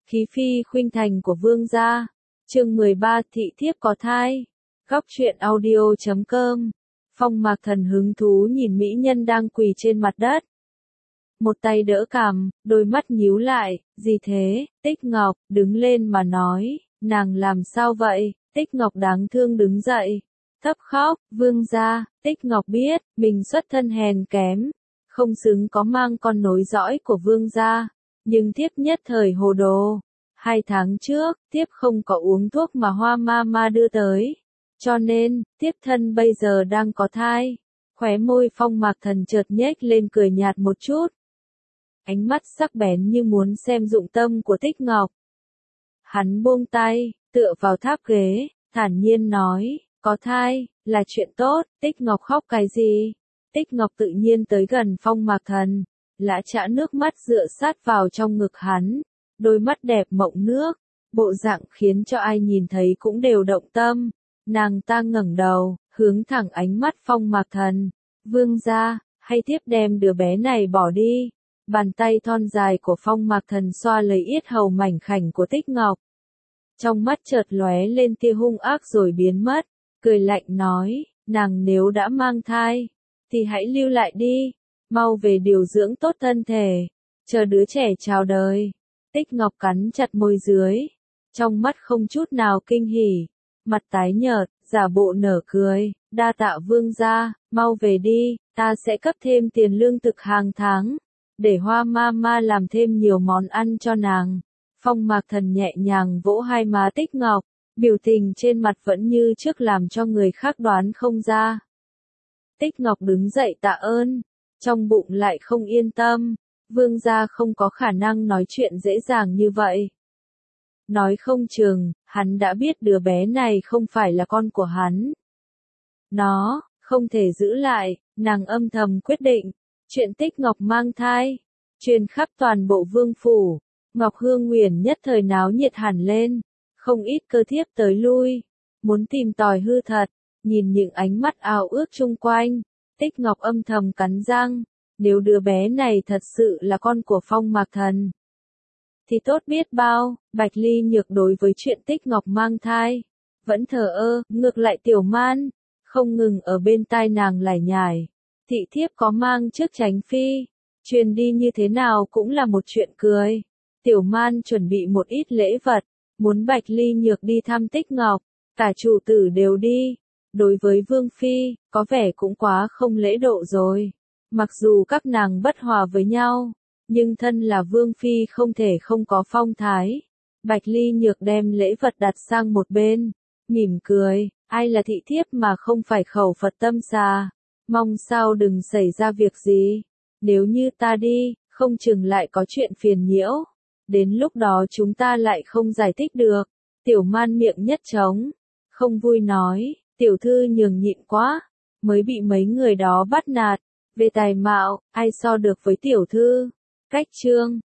Khí phi khuynh thành của vương gia. Chương 13 thị thiếp có thai. Góc truyện audio.com. Phong Mạc Thần hứng thú nhìn mỹ nhân đang quỳ trên mặt đất. Một tay đỡ cằm, đôi mắt nhíu lại, gì thế? Tích Ngọc đứng lên mà nói, nàng làm sao vậy? Tích Ngọc đáng thương đứng dậy, thấp khóc, vương gia. Tích Ngọc biết, mình xuất thân hèn kém, không xứng có mang con nối dõi của vương gia, nhưng thiếp nhất thời hồ đồ. 2 tháng trước, thiếp không có uống thuốc mà Hoa Mama đưa tới, cho nên, thiếp thân bây giờ đang có thai. Khóe môi Phong Mạc Thần chợt nhếch lên cười nhạt một chút. Ánh mắt sắc bén như muốn xem dụng tâm của Tích Ngọc. Hắn buông tay, tựa vào tháp ghế, thản nhiên nói, có thai, là chuyện tốt. Tích Ngọc khóc cái gì? Tích Ngọc tự nhiên tới gần Phong Mạc Thần, lã chã nước mắt dựa sát vào trong ngực hắn, đôi mắt đẹp mộng nước, bộ dạng khiến cho ai nhìn thấy cũng đều động tâm. Nàng ta ngẩng đầu, hướng thẳng ánh mắt Phong Mạc Thần, vương gia, hay thiếp đem đứa bé này bỏ đi. Bàn tay thon dài của Phong Mạc Thần xoa lấy yết hầu mảnh khảnh của Tích Ngọc. Trong mắt chợt lóe lên tia hung ác rồi biến mất, cười lạnh nói, nàng nếu đã mang thai, thì hãy lưu lại đi, mau về điều dưỡng tốt thân thể, chờ đứa trẻ chào đời. Tích Ngọc cắn chặt môi dưới, trong mắt không chút nào kinh hỉ, mặt tái nhợt, giả bộ nở cười, đa tạ vương gia, mau về đi, ta sẽ cấp thêm tiền lương thực hàng tháng, để Hoa Mama làm thêm nhiều món ăn cho nàng. Phong Mạc Thần nhẹ nhàng vỗ hai má Tích Ngọc, biểu tình trên mặt vẫn như trước làm cho người khác đoán không ra. Tích Ngọc đứng dậy tạ ơn, trong bụng lại không yên tâm, vương gia không có khả năng nói chuyện dễ dàng như vậy. Nói không chừng, hắn đã biết đứa bé này không phải là con của hắn. Nó, không thể giữ lại, nàng âm thầm quyết định, chuyện Tích Ngọc mang thai, truyền khắp toàn bộ vương phủ. Ngọc Hương Nguyền nhất thời náo nhiệt hẳn lên, không ít cơ thiếp tới lui, muốn tìm tòi hư thật, nhìn những ánh mắt ao ước chung quanh, Tích Ngọc âm thầm cắn răng, nếu đứa bé này thật sự là con của Phong Mạc Thần, thì tốt biết bao. Bạch Ly Nhược đối với chuyện Tích Ngọc mang thai, vẫn thờ ơ, ngược lại Tiểu Man, không ngừng ở bên tai nàng lải nhải, thị thiếp có mang trước Chánh Phi, truyền đi như thế nào cũng là một chuyện cười. Tiểu Man chuẩn bị một ít lễ vật, muốn Bạch Ly Nhược đi thăm Tích Ngọc, cả chủ tử đều đi. Đối với Vương Phi, có vẻ cũng quá không lễ độ rồi. Mặc dù các nàng bất hòa với nhau, nhưng thân là Vương Phi không thể không có phong thái. Bạch Ly Nhược đem lễ vật đặt sang một bên, mỉm cười, ai là thị thiếp mà không phải khẩu Phật tâm xà, mong sao đừng xảy ra việc gì. Nếu như ta đi, không chừng lại có chuyện phiền nhiễu. Đến lúc đó chúng ta lại không giải thích được. Tiểu Man miệng nhất trống, không vui nói, tiểu thư nhường nhịn quá, mới bị mấy người đó bắt nạt. Về tài mạo, ai so được với tiểu thư. Cách chương